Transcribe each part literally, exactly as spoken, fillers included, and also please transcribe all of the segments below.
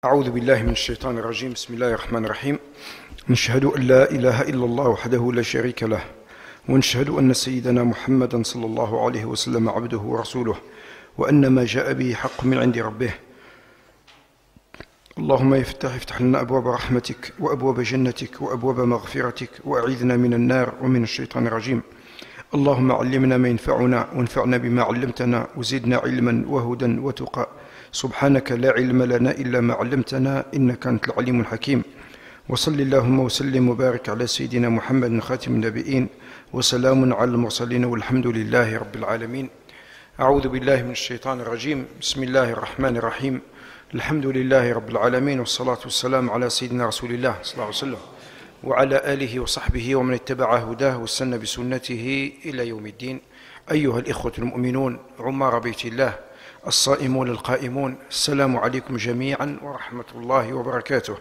أعوذ بالله من الشيطان الرجيم. بسم الله الرحمن الرحيم. نشهد أن لا إله إلا الله وحده لا شريك له، ونشهد أن سيدنا محمدا صلى الله عليه وسلم عبده ورسوله، وأن ما جاء به حق من عند ربه. اللهم افتح افتح لنا أبواب رحمتك وأبواب جنتك وأبواب مغفرتك، وأعيذنا من النار ومن الشيطان الرجيم. اللهم علمنا ما ينفعنا وانفعنا بما علمتنا، وزدنا علما وهدى وتقى. سبحانك لا علم لنا إلا ما علمتنا، إنك أنت العليم الحكيم. وصل اللهم وسلم وبارك على سيدنا محمد خاتم النبيين، وسلام على المرسلين، والحمد لله رب العالمين. أعوذ بالله من الشيطان الرجيم. بسم الله الرحمن الرحيم. الحمد لله رب العالمين، والصلاة والسلام على سيدنا رسول الله صلى الله عليه وسلم وعلى آله وصحبه ومن اتبع هداه واستنى بسنته إلى يوم الدين. أيها الإخوة المؤمنون عمار بيت الله الصائمون القائمون، السلام عليكم جميعا ورحمة الله وبركاته.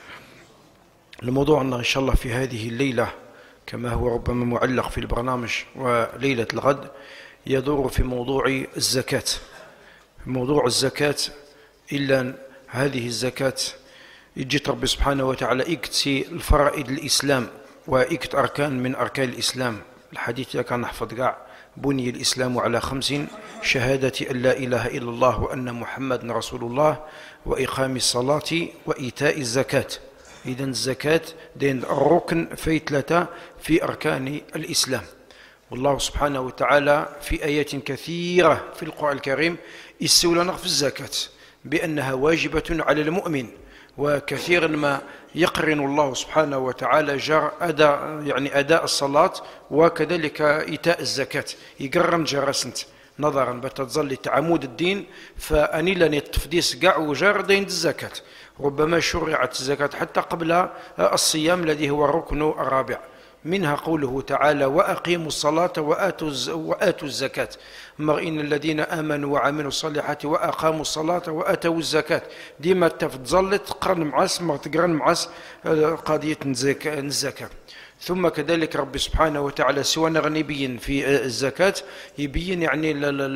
الموضوع إن شاء الله في هذه الليلة، كما هو ربما معلق في البرنامج وليلة الغد، يدور في موضوع الزكاة. موضوع الزكاة، إلا هذه الزكاة يجي ربي سبحانه وتعالى يكتسي الفرائض الإسلام ويكت أركان من أركان الإسلام. الحديث كان نحفظ قاع: بني الإسلام على خمس: شهادة أن لا إله إلا الله وأن محمد رسول الله، وإقام الصلاة وإيتاء الزكاة. إذن الزكاة دين الركن في ثلاثة في أركان الإسلام. والله سبحانه وتعالى في آيات كثيرة في القرآن الكريم يسولنا في الزكاة بأنها واجبة على المؤمن، وكثيرا ما يقرن الله سبحانه وتعالى جر أداء يعني أداء الصلاة وكذلك إيتاء الزكاة، يقرن جرسنت نظرا بتظل تعمود الدين، فأني لن التفديس قاع وجر دين الزكاة. ربما شرعت الزكاة حتى قبل الصيام الذي هو الركن الرابع. منها قوله تعالى: وأقيموا الصلاة وآتوا الزكاة. إن الذين آمنوا وعملوا الصالحات وأقاموا الصلاة وآتوا الزكاة. ديما تفضلت تقرن معاس ما تقرن معاس قضية الزكاة. ثم كذلك ربي سبحانه وتعالى سوى غني في الزكاة يبين يعني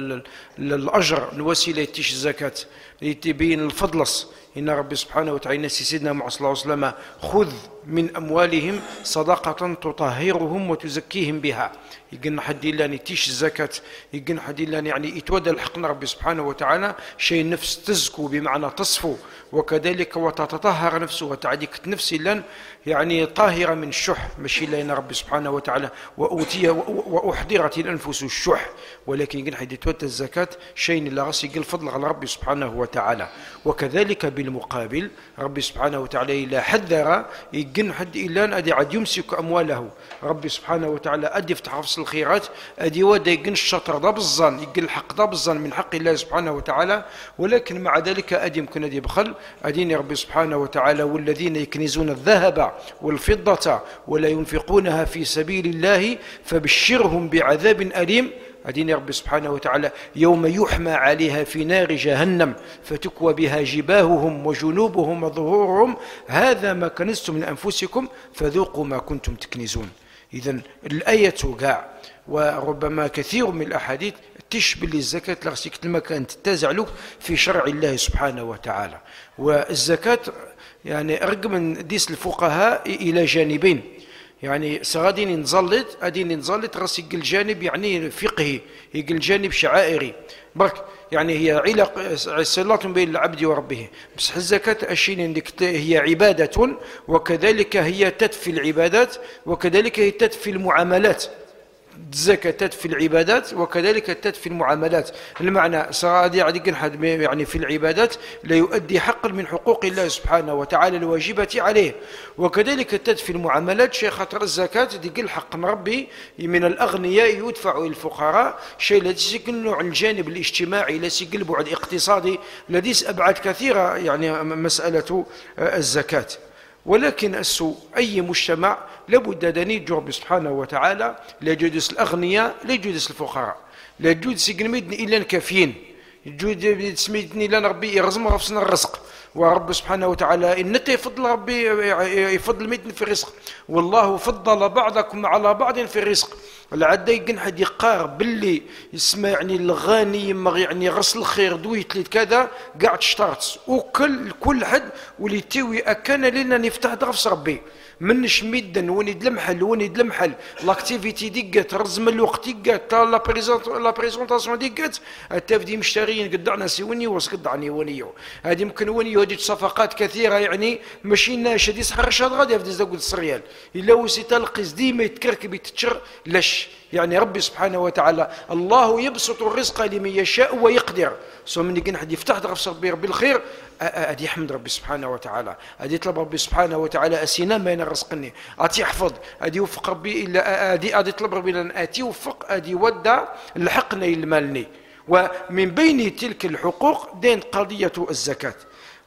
الأجر الوسيلة تيش الزكاة، يبين الفضلص. إن ربي سبحانه وتعالى سيدنا محمد صلى الله عليه وسلم: خذ من أموالهم صدقة تطهرهم وتزكيهم بها. يقن حد لاني تيش الزكاة، يقن حد لاني يعني يتودى الحقنا ربي سبحانه وتعالى شيء نفس تزكو بمعنى تصفو، وكذلك وتتطهر نفسه وتعديك نفسي لن يعني طاهرة من الشح. ماشي لنا ربي سبحانه وتعالى وأوتي وأحضرت الأنفس الشح، ولكن يقن حد يتودى الزكاة شيء لا غسي يقل فضل على ربي سبحانه وتعالى. وكذلك بالمقابل ربي سبحانه وتعالى إلا حذر يقن حد إلا أدي عد يمسك أمواله. ربي سبحانه وتعالى أدي يفتح رفس الخيرات، أدي ودا يقن الشطر ضب الظن، يقن الحق ضب الظن من حق الله سبحانه وتعالى. ولكن مع ذلك أدي يمكن أدي بخل. أديني ربي سبحانه وتعالى: والذين يكنزون الذهب والفضة ولا ينفقونها في سبيل الله فبشرهم بعذاب أليم. أدين ربي سبحانه وتعالى: يوم يحمى عليها في نار جهنم فتكوى بها جباههم وجنوبهم وظهورهم هذا ما كنزتم لأنفسكم فذوقوا ما كنتم تكنزون. إذن الآية قاع وربما كثير من الأحاديث تشبه للزكاة لغسيك المكان تتزعلك في شرع الله سبحانه وتعالى. والزكاة يعني رغم ديس الفقهاء إلى جانبين، يعني سغادين نزلت أدين نزلت راسي يقل جانب يعني فقهي، يقل جانب شعائري برك، يعني هي علاق صلة بين العبد وربه. بس الزكاة أشين هي عبادة، وكذلك هي تدفي العبادات، وكذلك هي تدفي المعاملات. الزكاة تدفي العبادات وكذلك تدفي المعاملات. المعنى سرادي عديك حد يعني في العبادات لا يؤدي حقا من حقوق الله سبحانه وتعالى الواجبة عليه، وكذلك تدفي المعاملات. شيء خاطر الزكاة يقل حق ربي من الأغنياء يدفع إلى الفقراء، شيء الذي يسكن عن الجانب الاجتماعي، لا يسكن بعد اقتصادي الذي أبعاد كثيرة يعني مسألة الزكاة. ولكن السوء أي مجتمع لابد أن يجي ربي سبحانه وتعالى لا يجوز الأغنياء لا يجوز الفقراء، لا يجوز سيقنميدن إلا الكافيين، يجوز سميدني لنا ربي يرزم رفسنا الرزق. ورب سبحانه وتعالى إن يفضل ربي يفضل ميدن في الرزق، والله فضل بعضكم على بعض في الرزق. العدا يقن حد يقار باللي يسمى يعني الغني يما يعني غسل الخير دويت لي كذا قاعد اشترط وكل كل حد واللي تيوي اكان لنا نفتح ضغف ربي من شميدا ونيد المحل ونيد المحل لاكتيفيتي ديكات رزم الوقت ديكات لا بريزونط لا بريزونطاسيون ديكات التفدي مشترين قدعنا سيوني وسقدعني ونيو هذه يمكن ونيو هذه صفقات كثيره يعني ماشي ناشا دي سحر شاد غادي في زاكود السريال الا وسيت القيس ديما يتكركب يتشر لش يعني ربي سبحانه وتعالى الله يبسط الرزق لمن يشاء ويقدر سو من يكون حد يفتح ضغف ربي بالخير ادي يحمد ربي سبحانه وتعالى ادي يطلب ربي سبحانه وتعالى اسينا ما يرزقني اتي يحفظ ادي يوفق ربي الا ادي ادي يطلب ربي لان اتي يوفق ادي يودع لحقني المالني ومن بين تلك الحقوق دين قضيه الزكاه.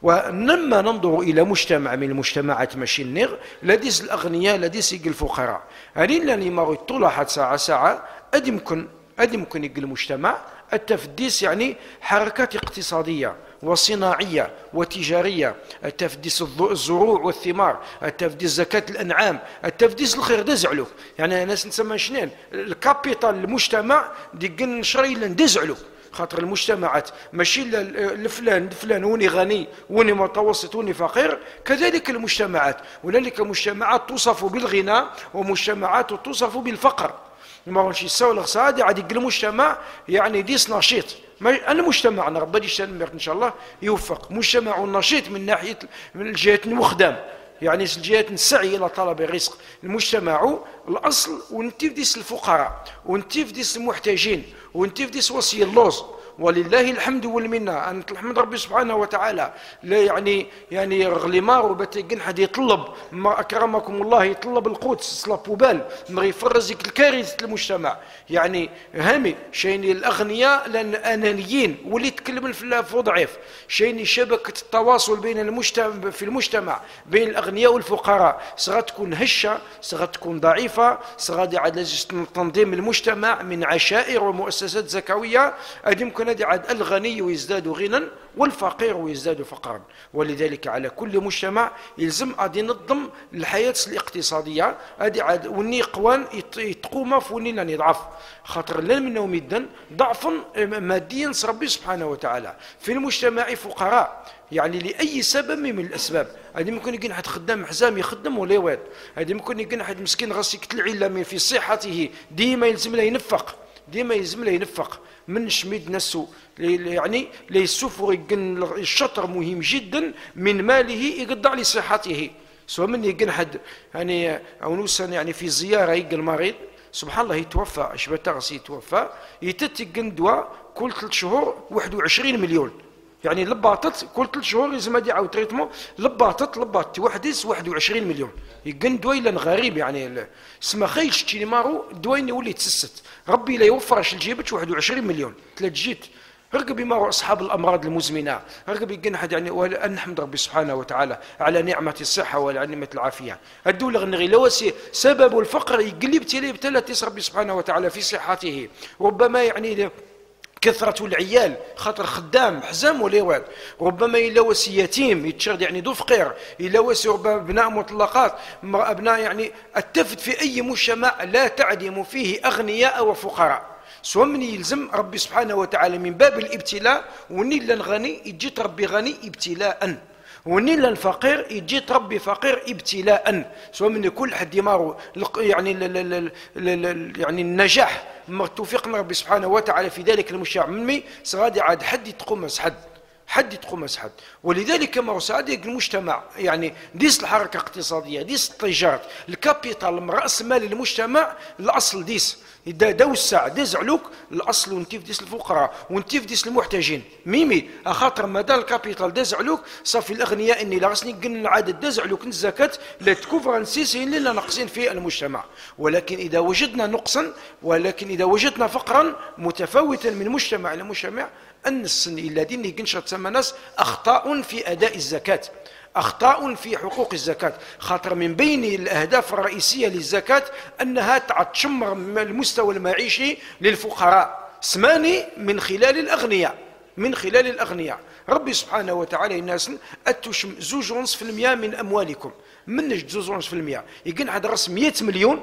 ولما ننظر الى مجتمع من المجتمعات ماشي النغ لديس الاغنياء لديس الفقراء هذه اللي ما طلعت ساعه ساعه ادي يمكن ادي يمكن يقل المجتمع التفديس يعني حركات اقتصاديه وصناعيه وتجاريه التفديس الزروع والثمار التفديس زكاه الانعام التفديس الخير دزعلو يعني ناس نسمى شنين الكابيتال المجتمع دي نشري ندزعلو خاطر المجتمعات ماشي لفلان فلان وني غني وني متوسط وني فقير كذلك المجتمعات ولذلك مجتمعات توصف بالغنى ومجتمعات توصف بالفقر ما هوش يساوي الاقتصادي عاد المجتمع يعني ديس نشيط انا مجتمعنا ربي يشتمر ان شاء الله يوفق مجتمع نشيط من ناحيه من الجهات المخدم يعني الجهات السعي الى طلب الرزق المجتمع الاصل ونتيف ديس الفقراء ونتيف ديس المحتاجين ونتيف ديس وصي اللوز ولله الحمد والمنه ان الحمد ربي سبحانه وتعالى لا يعني يعني غليمار وبتيقن حد يطلب ما اكرمكم الله يطلب القوت سلابوبال ما يفرزك الكارثه المجتمع يعني هامي شين الاغنياء لان انانيين واللي يتكلم في ضعيف شين شبكه التواصل بين المجتمع في المجتمع بين الاغنياء والفقراء صغا تكون هشه صغا تكون ضعيفه صغا عاد تنظيم المجتمع من عشائر ومؤسسات زكويه يمكن أن عاد الغني ويزداد غنى والفقير ويزداد فقرا ولذلك على كل مجتمع يلزم أدي نظم الحياة الاقتصادية أدي عاد وني قوان يتقوم فوني لن يضعف خاطر لن منهم يدن ضعف ماديا ربي سبحانه وتعالى في المجتمع فقراء يعني لأي سبب من الأسباب هذه ممكن يكون حد خدام حزام يخدم ولا يواد هذه ممكن يكون حد مسكين غاسي العلة في صحته ديما يلزم له ينفق ديما يلزم له ينفق من شميد نفسه يعني ليسوفر يقن الشطر مهم جدا من ماله يقضع لصحته سواء من يقن حد يعني او نوسن يعني في زياره يقن مريض سبحان الله يتوفى اشبه يتوفى يتتقن دواء كل ثلاث شهور واحد وعشرين مليون يعني لباطت كل ثلاث شهور لازم يدي عاود تريتمون لباطت لباطت وحديس واحد وعشرين مليون يقن دويلا غريب يعني سما خيل شتي مارو دوين يولي تسست ربي لا يوفرش الجيبتش واحد وعشرين مليون ثلاث جيت رقب ما اصحاب الامراض المزمنه رقب يقن حد يعني وان نحمد ربي سبحانه وتعالى على نعمه الصحه وعلى نعمه العافيه الدوله غنغي لوسي سبب الفقر يقلب تلي ابتلت ربي سبحانه وتعالى في صحته ربما يعني كثرة العيال خاطر خدام حزام ولا والد ربما يلوث يتيم يتشرد يعني ذو فقير يلوث ربما ابناء مطلقات ابناء يعني التفت في اي مجتمع لا تعدم فيه اغنياء وفقراء سواء من يلزم ربي سبحانه وتعالى من باب الابتلاء ونيل الغني يجي ربي غني ابتلاء ونيل الفقير يجي ربي فقير ابتلاء سواء من كل حد يمارو يعني ل ل ل يعني النجاح ما توفيقنا ربي سبحانه وتعالى في ذلك المجتمع مني سغادي عاد حد يتقمص حد حد يتقمص حد ولذلك كما سعادة المجتمع يعني ديس الحركة الاقتصادية ديس التجارة الكابيتال رأس مال المجتمع الأصل ديس إذا دوسع دزعلوك الأصل ونتيف ديس الفقراء ونتيف ديس المحتاجين ميمي أخاطر مدى الكابيتال دزعلوك صافي الأغنياء إني لغسني قلنا عدد دزعلوك الزكاة لا تكفر نسيسين لنا نقصين في المجتمع ولكن إذا وجدنا نقصا ولكن إذا وجدنا فقرا متفاوتا من مجتمع إلى مجتمع أن السن الذين يقنشر تسمى ناس أخطاء في أداء الزكاة أخطاء في حقوق الزكاة خاطر من بين الأهداف الرئيسية للزكاة أنها تشمر المستوى المعيشي للفقراء سماني من خلال الأغنياء من خلال الأغنياء ربي سبحانه وتعالى الناس أتشم زوج ونصف المئة من أموالكم من زوج ونصف المئة يقن هذا رأس مئة مليون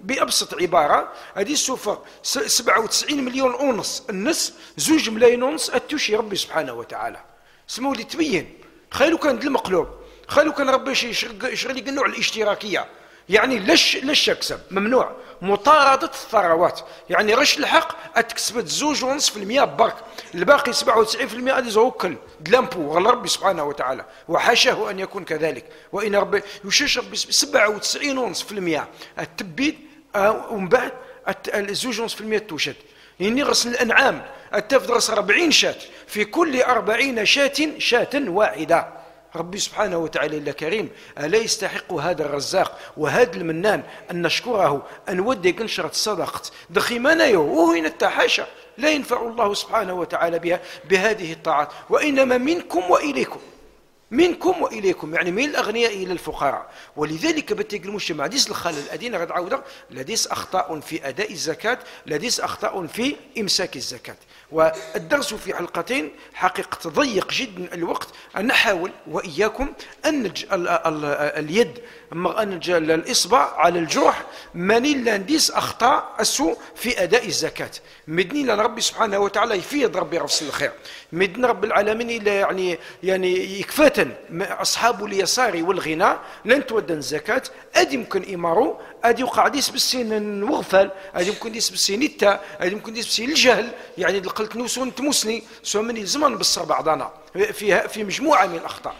بأبسط عبارة هذه السفر سبعة وتسعين مليون ونص النص زوج ملايين ونص أتوشي ربي سبحانه وتعالى. سمو لي تبين خيلو كان المقلوب، خيلو كان ربي يشغل لي النوع الاشتراكية، يعني لش لش اكسب ممنوع مطاردة الثروات، يعني رش الحق اتكسبت زوج ونص في المية برك، الباقي سبعة وتسعين في المية هذه زوكل دلامبو غير ربي سبحانه وتعالى، وحاشاه ان يكون كذلك، وان ربي يشش ربي سبعة وتسعين ونص في المية التبيد ومن بعد الزوج ونص في المية توشد. يعني غسل الانعام التفدرس أربعين شاة في كل أربعين شاة شاة واحدة. ربي سبحانه وتعالى إلا كريم، ألا يستحق هذا الرزاق وهذا المنان أن نشكره، أن ودي قنشرة صدقة دخيمانا يو وهنا التحاشى، لا ينفع الله سبحانه وتعالى بها بهذه الطاعات، وإنما منكم وإليكم، منكم وإليكم، يعني من الأغنياء إلى الفقراء. ولذلك بتيجي المجتمع ديس الخلل الأدين غد عودة لديس أخطاء في أداء الزكاة، لديس أخطاء في إمساك الزكاة. والدرس في حلقتين حقيقة تضيق جدا الوقت، أن نحاول وإياكم أن نج... ال... ال... اليد أن الإصبع على الجرح من لانديس أخطاء السوء في أداء الزكاة، مدني لأن ربي سبحانه وتعالى يفيد ربي رفس الخير، مدن رب العالمين إلا يعني يعني يكفاتا أصحاب اليسار والغنى لن تودن الزكاة، أدي يمكن إمارو، أدي يوقع ديس بالسين وغفل، أدي يمكن ديس بالسين التا، أدي يمكن ديس بالسين الجهل، يعني قلت نوسون تمسني سو من الزمن بالصر بعضنا في في مجموعة من الأخطاء.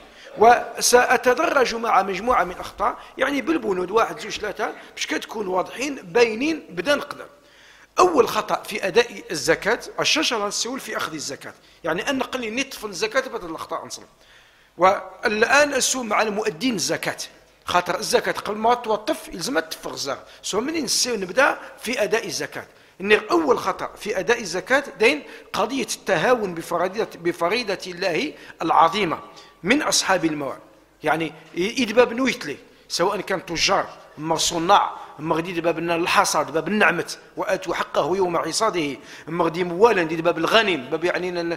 وسأتدرج مع مجموعة من الأخطاء يعني بالبنود واحد زوج ثلاثة باش كتكون واضحين باينين بدا نقدر. أول خطأ في أداء الزكاة الشجرة السهول في أخذ الزكاة، يعني أن نقل نطف الزكاة بدل الأخطاء نصل. والآن السوء مع المؤدين الزكاة، خاطر الزكاة قبل ما توطف يلزم تفغ الزكاة، سو منين نبدأ في أداء الزكاة. إن أول خطأ في أداء الزكاة دين قضية التهاون بفريضة, بفريضة الله العظيمة من أصحاب الموال، يعني يدباب نويتلي سواء كان تجار ما صناع ما غادي باب الحصاد باب النعمة وآتوا حقه يوم حصاده، ما غادي موالا دي باب الغنم باب يعني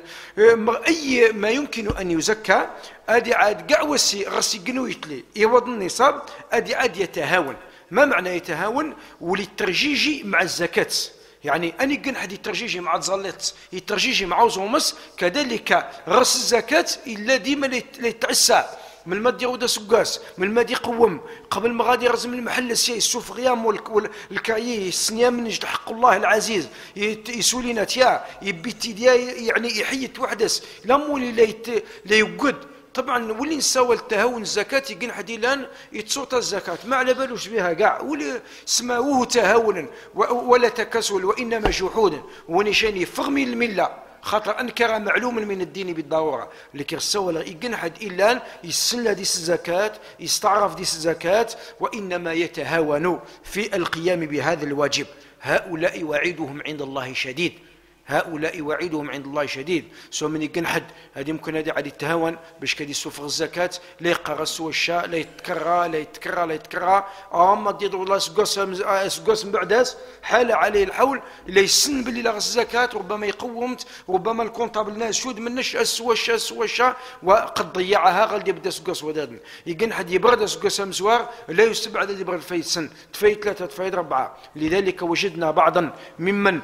أي ما يمكن أن يزكى أدي عاد كاع وسي غسي قنويتلي يوض النصاب أدي عاد يتهاون. ما معنى يتهاون؟ وللترجيجي مع الزكاة، يعني أني قن حد يترجيجي مع تزلط يترجيجي مع وزومس، كذلك غرس الزكاة إلا ديما ليتعسى من الماد يغودا سكاس من الماد يقوم قبل ما غادي يرزم المحل السي السوف غيام والكايي السنيام من جد حق الله العزيز يسولينا تيا يبيتي ديا يعني يحيت وحدس لا مولي لا يوجد. طبعا ولي نساوى التهاون الزكاة يقن حدي الآن يتصوت الزكاة ما على بالوش بها كاع ولي سماوه تهاونا ولا تكسل وإنما جحودا ونشاني فغمي الملة، خاطر أنكر معلوم من الدين بالضرورة، لكن سوى يقن حد إلا يسلى ديس الزكاة يستعرف ديس الزكاة وإنما يتهاون في القيام بهذا الواجب. هؤلاء وعيدهم عند الله شديد، هؤلاء وعيدهم عند الله شديد. سو من يقن حد هذه يمكن هذه عاد يتهاون باش كادي يسوفغ الزكاة لا يقرا سوى الشاء لا يتكرى لا يتكرى لا يتكرى اما ديروا الله سقاس سقاس من بعداس حال عليه الحول لا يسن باللي لا غس الزكاة ربما يقومت ربما الكونطابل ناس شود منش سوى الشاء سوى الشاء وقد ضيعها غادي يبدا سقاس وداد يقن حد يبرد سقاس مزوار لا يستبعد اللي يبرد فايت سن تفايت ثلاثة تفايت أربعة. لذلك وجدنا بعضا ممن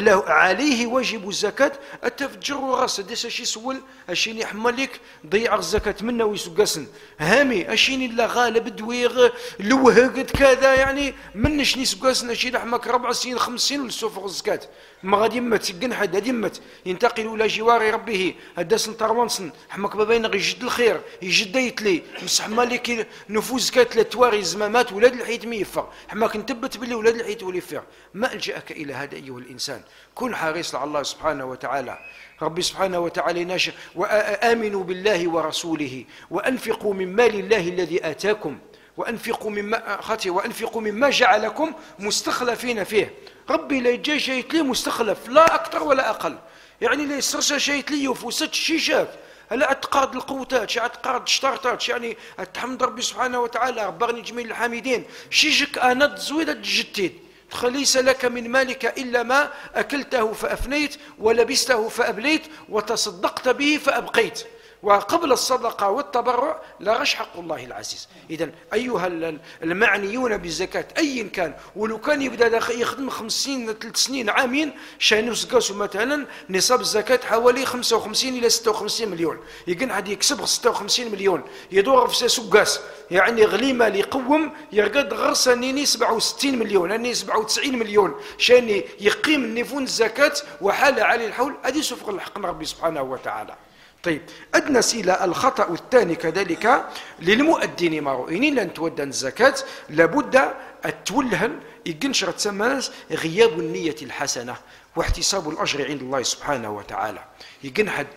عليه واجب الزكاة التفجر وغاس ديس شي سول اشيني حمالك ضيع الزكاة منه ويسقسن هامي اشيني لا غالب دويغ لوهقت كذا يعني منش نسقسن اشي لحمك ربع سنين خمس سنين للسوفغ الزكاة ما غادي يمت يقن حد غادي يمت ينتقل الى جوار ربه هداسن طروانسن حمك بابين يجد الخير يجد يتلي مسح مالك نفوذ زكاة لتواري الزمامات ولاد الحيت ميفر حماك نتبت باللي ولاد الحيت وليفر. ما الجاك الى هذا ايها الانسان؟ كن حريص على الله سبحانه وتعالى. ربي سبحانه وتعالى ناشئ وآمنوا بالله ورسوله وأنفقوا من مال الله الذي آتاكم وأنفقوا مما خاطئ وأنفقوا مما جعلكم مستخلفين فيه. ربي لا يجي شيء لي مستخلف لا أكثر ولا أقل، يعني لا يصير شيء لي وفوست شيشات هلا اعتقاد القوتات شي اعتقاد الشطارتات يعني تحمد ربي سبحانه وتعالى ربغني جميل الحامدين شيجك انا تزويده الجتيد ليس لك من مالك إلا ما أكلته فأفنيت ولبسته فأبليت وتصدقت به فأبقيت. وقبل الصدقة والتبرع لا غش حق الله العزيز. إذن أيها المعنيون بالزكاة أيا كان، ولو كان يبدأ يخدم خمسين ثلاث سنين عامين شان يسقاسوا مثلا نصاب الزكاة حوالي خمسة وخمسين إلى ستة وخمسين مليون، يقن حد يكسب ستة وخمسين مليون يدور في سقاس، يعني غليمة اللي يقوم يرقد غرسة نيني سبعة وستين مليون أني سبعة وتسعين مليون شان يقيم النفون الزكاة وحال عليه الحول. هذه سفق الحق ربي سبحانه وتعالى. طيب أدنى سيلة الخطأ الثاني كذلك للمؤدين ماروئين لن تودن الزكاة لابد التولهن يقنشر تسمى غياب النية الحسنة واحتساب الأجر عند الله سبحانه وتعالى. يقن حد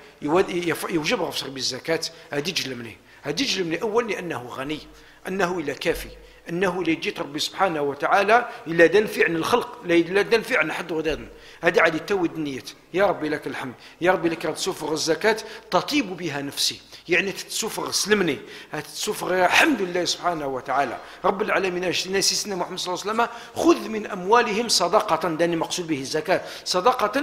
يوجب غفصر بالزكاة هذه جلمني هذه جلمني أول لأنه غني، أنه إلى كافي، أنه اللي جيت ربي سبحانه وتعالى إلا دنفع عن الخلق لا دنفع عن حد غداد. هذا عادي تود النية، يا ربي لك الحمد، يا ربي لك تسوفر الزكاة تطيب بها نفسي، يعني تتسوفر سلمني، تتسوفر الحمد لله سبحانه وتعالى رب العالمين. ناسي سيدنا محمد صلى الله عليه وسلم خذ من أموالهم صدقة، داني مقصود به الزكاة، صدقة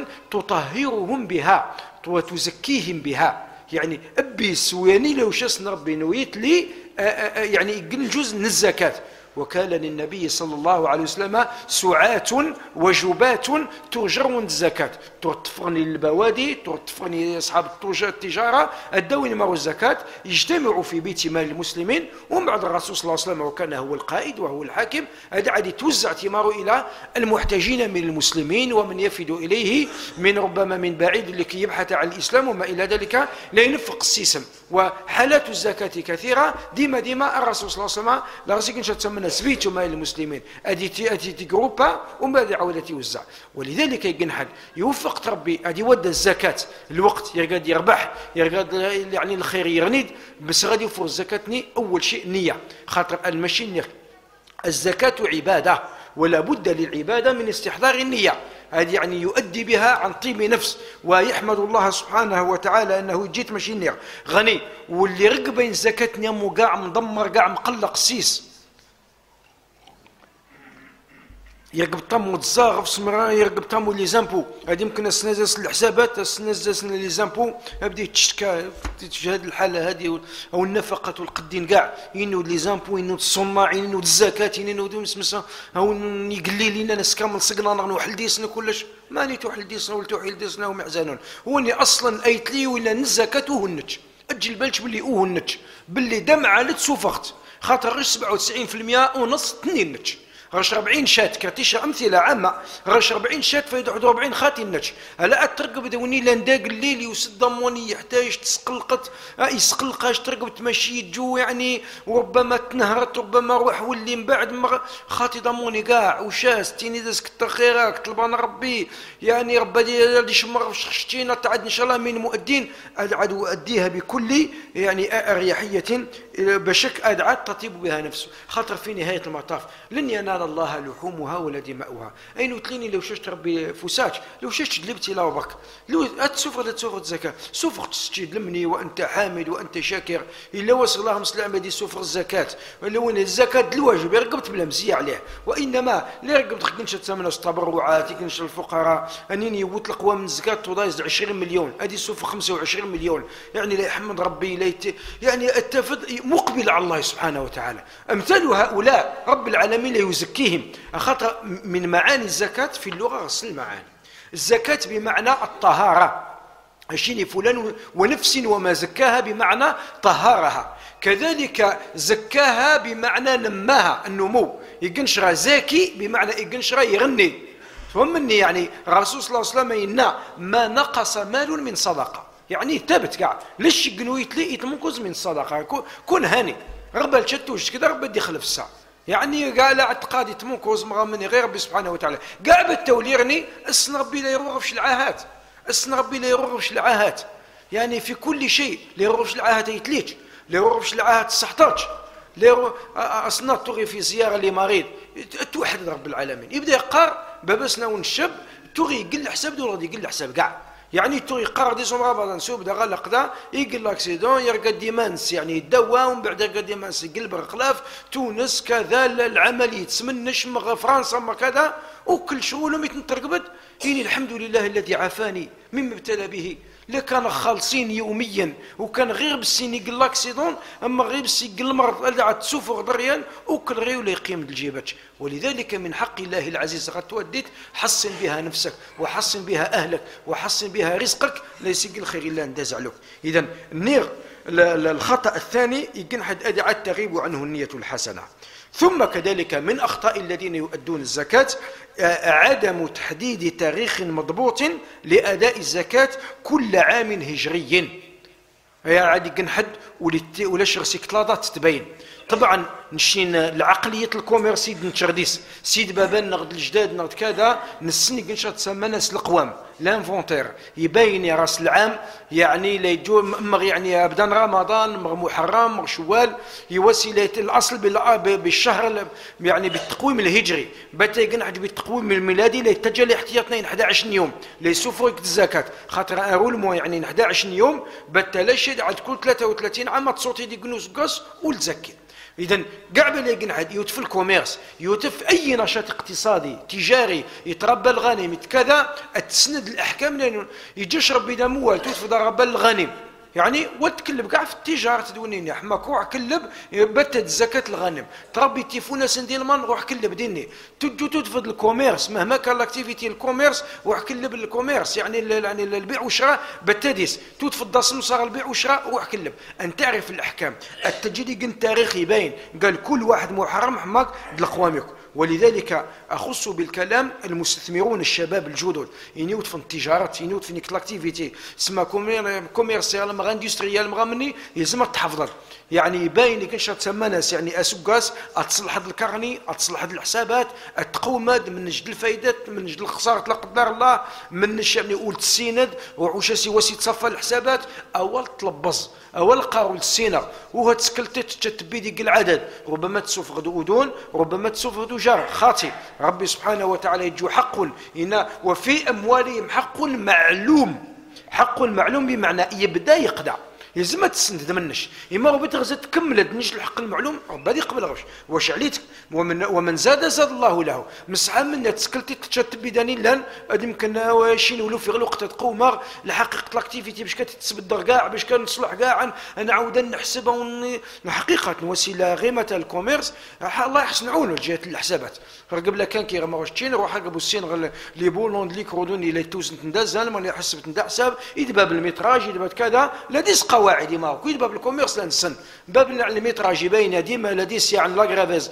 تطهرهم بها وتزكيهم بها، يعني أبي سويني لو شسن ربي نويت لي يعني يقل جزء من الزكاة. وكان للنبي صلى الله عليه وسلم سعات وجبات ترجرون الزكاة، ترتفرني البوادي ترتفرني أصحاب التجارة الدوين مارو الزكاة يجتمعوا في بيت مال المسلمين، ومن بعد الرسول صلى الله عليه وسلم وكان هو القائد وهو الحاكم، هذا عادي توزع ثماره إلى المحتاجين من المسلمين ومن يفد إليه من ربما من بعيد لكي يبحث عن الإسلام وما إلى ذلك لا ينفق السيسم. وحالات الزكاة كثيرة، ديما ديما الرسول صلى الله عليه وسلم لا رزقين تسمى سبيتو مال المسلمين ادي ادي جروبا ومن بعد عاود يوزع. ولذلك يقنحد يوفق ربي ادي ودى الزكاة الوقت يرقد يربح يرقد يعني الخير يرنيد، بس غادي يوفر الزكاة اول شيء نية، خاطر المشي الزكاة عبادة ولا بد للعبادة من استحضار النية، هذه يعني يؤدي بها عن طيب نفس ويحمد الله سبحانه وتعالى أنه جيت ماشي نير غني، واللي رقبين زكاة نيمو قاع مدمر قاع مقلق السيس يرقب طامو تزاغ في سمرا يرقب طامو لي زامبو، هذه يمكن السنازاس الحسابات السنازاس لي زامبو يبدا يتشكى في هذه الحاله هذه، او النفقه والقدين كاع ينو لي زامبو ينو الصناعين ينو الزكاه ينو مسمسا او يقلي لينا ناس كامل صقنا نحل ديسنا كلش ماني توحل ديسنا ولا توحل ديسنا ومحزنون هو اللي اصلا ايت لي ولا الزكاه وهنج اجل بالك باللي وهنج باللي دمعه لتسوفخت خاطر غير سبعة وتسعين بالمئة ونص اثنين نج غاش أربعين شات كرتيشة أمثلة عامة غاش أربعين شات فايد واحد وأربعين خاتي النتش هلا ترقب دوني لانداق الليل يوسد ضموني يحتاج تسقلقت يسقلقاش ترقب تمشي جو يعني وربما تنهرت ربما روح واللي من بعد خاتي ضموني كاع وشاس تيني داس كتر خيرك طلبان ربي يعني ربي اللي شمر شختينا تعد إن شاء الله من مؤدين أدعد وأديها بكل يعني أريحية بشك أدعد تطيب بها نفسه خاطر في نهاية المطاف لن ينال الله لحومها ولا دماؤها. أين تليني لو ششت ربي فساج لو ششت جلبتي لا وبرك لو أتسوفر تسوفر الزكاة سوفر تسجد لمني وأنت حامد وأنت شاكر إلا وصل الله مسلم بدي سوفر الزكاة لو أن الزكاة الواجب رقبت بلا مزية عليه وإنما لا رقبت خدنش تسمى التبرعات يكنش الفقراء أنني يطلق من الزكاة تضايز عشرين مليون أدي سوفر خمسة وعشرين مليون يعني لا يحمد ربي لا يت... يعني التفض مقبل على الله سبحانه وتعالى. أمثال هؤلاء رب العالمين لا يزكيهم أخطأ من معاني الزكاة في اللغة غسل المعاني. الزكاة بمعنى الطهارة أشيني فلان ونفس وما زكاها بمعنى طهارها، كذلك زكاها بمعنى نماها النمو يقنشرا زاكي بمعنى يقنشرا يغني فهمني يعني الرسول صلى الله عليه وسلم ينا ما نقص مال من صدقة يعني ثابت كاع ليش قنويت لي يتمنقص من صدقة كون هاني ربا الشتوش كذا ربا يدخل في الساعة يعني قال اعتقادي تمنكوز مغامني غير ربي سبحانه وتعالى قاع بالتوليرني اسن ربي لا يروغ في العاهات اسن ربي لا يروغ في العاهات يعني في كل شيء لا يروغ في العاهات يتليج لا يروغ في العاهات السحطاج لا يروغ اصنا تغي في زياره لمريض توحد رب العالمين يبدا يقار بابسنا ونشب تغي يقل حساب دور يقل حساب كاع يعني تو يقرر دي سوم رابط نسوب دا غلق دا يقل لاكسيدون يرقد ديمانس يعني الدواء ومن بعد يرقد ديمانس يقلب الخلاف تونس كذا العمل يتسمنش مغ فرنسا ما كذا وكل شغلهم يتنترقبت يعني الحمد لله الذي عافاني مما ابتلى به اللي كان خالصين يوميا وكان غير بالسين يقل لاكسيدون، اما غير بالسين يقل المرض اللي تسوفر دريان وكل غير ولا يقيم الجيبات. ولذلك من حق الله العزيز غتوديت حسن بها نفسك وحسن بها اهلك وحسن بها رزقك، ليس يقل خير الا نداز عليك. اذا النير الخطا الثاني يمكن حد ادعى تغيب عنه النيه الحسنه. ثم كذلك من أخطاء الذين يؤدون الزكاة عدم تحديد تاريخ مضبوط لأداء الزكاة كل عام هجري. يعني كنحد ولا شغسي كتلاضات تبين. طبعا نشين العقلية الكوميرسي نتشرديس سيد بابان نغد الجداد نغد كذا نسني كنشا تسمى ناس القوام لانفونتير يبين يا راس العام، يعني لا يجو مغ يعني ابدان رمضان مغ محرم مغ شوال يوسي الاصل بالشهر يعني بالتقويم الهجري، بتا يقنعد بالتقويم الميلادي لا يتجه لاحتياطنا أحد عشر يوم لا يسوفوا الزكاه خاطر اقول مو يعني أحد عشر يوم بتا لا شد عاد كل ثلاثة وثلاثين عام تصوتي دي كنوس قص وتزكي. إذا كاع بلا يقنعد يوتف الكوميرس يوتف أي نشاط اقتصادي تجاري يتربى الغنم كذا تسند الأحكام، لأنه يجيش ربي دا موال توتف ضرب الغنم يعني وتكلب كاع في التجاره تدونيني حماك روح كلب بتت زكاه الغنم تربي تيفونا سندي المان روح كلب ديني تجو تدفض الكوميرس مهما كان لاكتيفيتي الكوميرس روح كلب الكوميرس يعني يعني البيع والشراء بتديس تدفض صار البيع والشراء روح كلب ان تعرف الاحكام التجدي كن تاريخي باين قال كل واحد محرم حماك دلقوامك. ولذلك أخص بالكلام المستثمرون الشباب الجدد ينيوت في التجارات ينيوت في الاكتيفيتي سما كوميرسيال مغا اندستريال مغا مني يلزم تحفظ يعني يبين لك انش تسمى ناس يعني اسوكاس اتصلح هذا الكارني اتصلح هذه الحسابات التقومات من نجد الفايدات من نجد الخساره لا قدر الله من نش يعني قلت السند وعوش سي وسي تصفى الحسابات اول تلبز اول قارول السينه وهو تسكلت تتبي ديك العدد ربما تسوف غدو اذون ربما تسوف غدو جار خاطي ربي سبحانه وتعالى يجو حق إن وفي اموالهم حق معلوم حق معلوم بمعنى يبدا يقدع يلزم تسند منش اما ربي تغزى تكمل دنيش الحق المعلوم ربي قبل غش واش عليتك ومن ومن زاد زاد الله له مسحه من تسكلتي تشتب بداني لان يمكن واشين ولو في الوقت تقوم لحقيقه الاكتيفيتي باش كتتبدر كاع باش كنصلح كاع نعاود نحسبها حقيقه وسيله غيمه الكوميرس الله يحسن عونه جهه الحسابات قبل كان كي ما واش تشين روح قبل السين لي بولون لي كرودوني لي توزن تنداز ما اللي حسبت ندا حساب يدباب الميتراج يدباب كذا لا ديس قواعد ما كل باب الكوميرس لنسن باب الميتراج يبين ديما لا ديس يعني لاغرافيز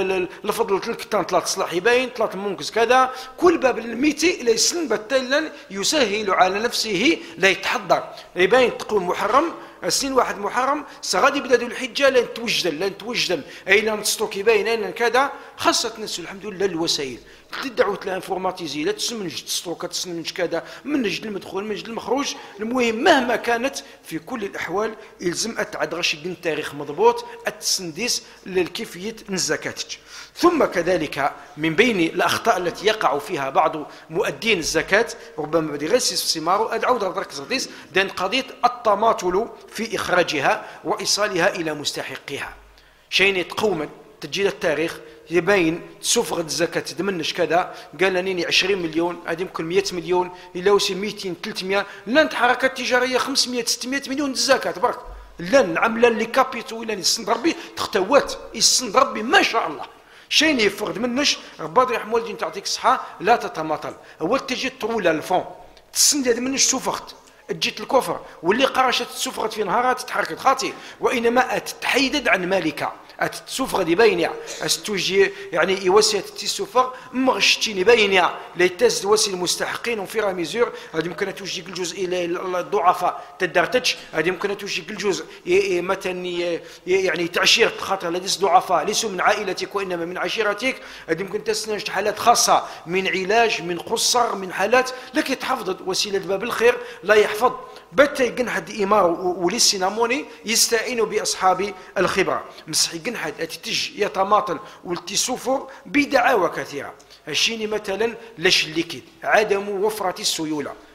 الفضل تلك ثلاث تصلح يبين ثلاث منكس كذا كل باب الميتي لا يسن بتلا يسهل على نفسه لا يتحضر يبين تقوم محرم السين واحد محرم سغادي يبدا ذو الحجه لن توجدل لن توجدل اين نستوكي باين اين كذا خاصه الناس الحمد لله الوسائل تدعوا تلا انفورماتيزي لا تسمنج تستوكا تسمنج كذا من نجد المدخول من نجد المخروج. المهم مهما كانت في كل الاحوال يلزم اتعد غاش يكون تاريخ مضبوط التسنديس للكيفيه الزكاه. ثم كذلك من بين الاخطاء التي يقع فيها بعض مؤدين الزكاه ربما بدي غيسيس في سمارو ادعو درك زديس دين قضيه التماطل في اخراجها وايصالها الى مستحقها. شيء يتقوم تجي التاريخ يبين سفغ الزكاة تدمنش كذا قال لني عشرين مليون هذه يمكن مئة مليون إلا وسي مئتين ثلاثمئة لان حركات تجارية خمسمئة ستمئة مليون الزكاة تبارك لان عملا لي كابيتو لان يسند ربي تختوات يسند ربي ما شاء الله شين يفرد منش ربي يرحم والدين تعطيك الصحة لا تتماطل أول تجي ترول الفون تسند هذه منش سفغت جيت الكفر واللي قرشت سفغت في نهارات تتحرك خاطي وإنما تتحيدد عن مالك السفغ دي باينه استوجي يعني يوسي السفغ مغشتيني باينه ليتز وسي المستحقين وفي راميزور هذه يمكن توجي الجزء الى الضعفاء تدرتج هذه يمكن توجي الجزء مثلا يعني تعشير خاطر لديس ضعفاء ليسوا من عائلتك وانما من عشيرتك هذه يمكن تستنتج حالات خاصه من علاج من قصر من حالات لكن تحفظ وسيله باب الخير لا يحفظ بتا يقن حد إمار وليسيناموني يستعينوا بأصحاب الخبرة مسح يقن حد أتتج يتماطل والتسفر بدعاوى كثيرة الشيني مثلا لش الليكيد عدم وفرة السيولة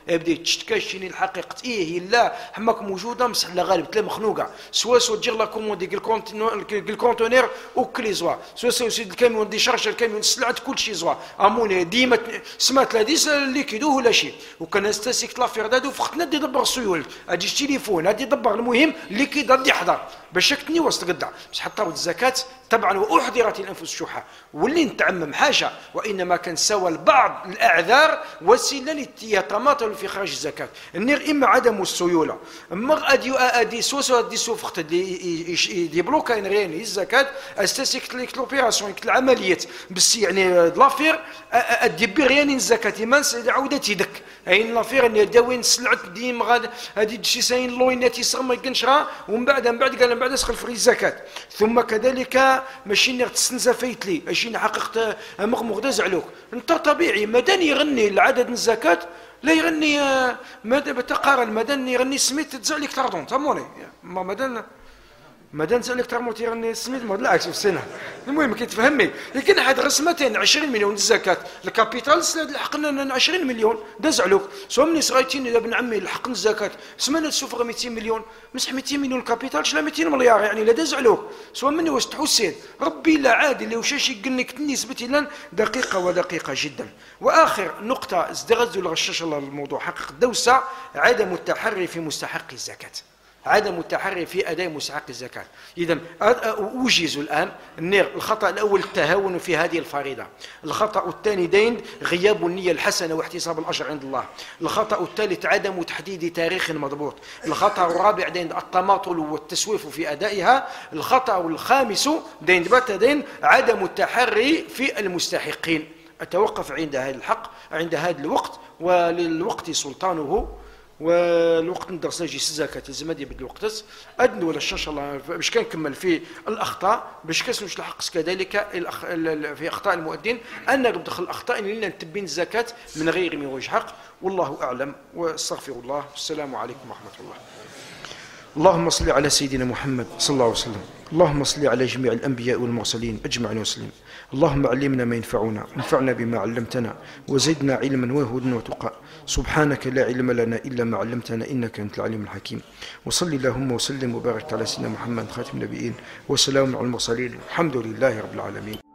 يبدا تشتكاشيني الحقيقه ايه لا حماك موجوده بصح لا غالب تلا مخنوقه سوا سوا تجير لا كوموندي الكونتونير وكلي زوا سوا سوا سيد الكاميون دي شارج الكاميون سلعت كل شيء زوا اموني ديما سمعت لا ديس ليكيدو ولا شيء وكان استاسيك لافير دادو فختنا دي دبر السيول ادي التليفون ادي دبر المهم ليكيد ادي حضر باش شكتني وسط بصح حتى الزكاه طبعا واحضرت الانفس الشحى واللي نتعمم حاجه وانما كان سوى البعض الاعذار وسيله ليتماطل في خراج الزكاه النير اما عدم السيوله اما ادي ادي سوسو ادي سوفخت دي بلوكا ريني الزكاه استاسيك ليك لوبيراسيون العمليات بس يعني لافير ادي بيريان الزكاه ما عاودت يدك اين لافير ان داوين سلعت ديما غادي هذه شي ساين لوينات يصغر ما يكنشرا ومن بعد من بعد قال من بعد اسخل في الزكاه ثم كذلك ماشي نغ تستنزا فايتلي ماشي حققت مغمغ دازعلوك انت طبيعي مادام يغني العدد من الزكاه لا يغني مادام تقارن مادام يغني سميت تزعلك تاردون تموني ما مادام مادام تزعلك ترموت يغني سميت ما بالعكس في السنه المهم كي تفهمي لكن حد رسمتين عشرين مليون الزكاه الكابيتال لحقنا عشرين مليون دازعلوك سواء من صغيرتين يا ابن عمي لحقنا الزكاه سمعنا تسوفغ مئتين مليون مسح مئتين مليون كابيتال شلا مئتين مليار يعني لا دازعلوك سواء مني واش تحسين ربي لا عادي اللي وشاش يقنك نسبتي لن دقيقه ودقيقه جدا. واخر نقطه ازدغز الغشاش الله الموضوع حقق دوسه عدم التحري في مستحق الزكاه عدم التحري في اداء مستحق الزكاه. اذا اوجز الان النير الخطا الاول التهاون في هذه الفريضه، الخطا الثاني دين غياب النيه الحسنه واحتساب الاجر عند الله، الخطا الثالث عدم تحديد تاريخ مضبوط، الخطا الرابع دين التماطل والتسويف في ادائها، الخطا الخامس دين بات دين عدم التحري في المستحقين. اتوقف عند هذا الحق عند هذا الوقت وللوقت سلطانه والوقت ندرس نجي الزكاه الزمادي بدل الوقت ادن ولا ان شاء الله باش كنكمل في الاخطاء باش كنسوش الحق كذلك في اخطاء المؤدين ان ندخل الاخطاء اللي نتبين الزكاه من غير من وجه حق. والله اعلم واستغفر الله. السلام عليكم ورحمه الله. اللهم صل على سيدنا محمد صلى الله عليه وسلم. اللهم صل على جميع الأنبياء والمرسلين أجمعين وسلم. اللهم علمنا ما ينفعنا وانفعنا بما علمتنا وزدنا علما وهدى وتقى. سبحانك لا علم لنا إلا ما علمتنا إنك أنت العليم الحكيم. وصل اللهم وسلم وبارك على سيدنا محمد خاتم النبيين وسلام على المرسلين الحمد لله رب العالمين.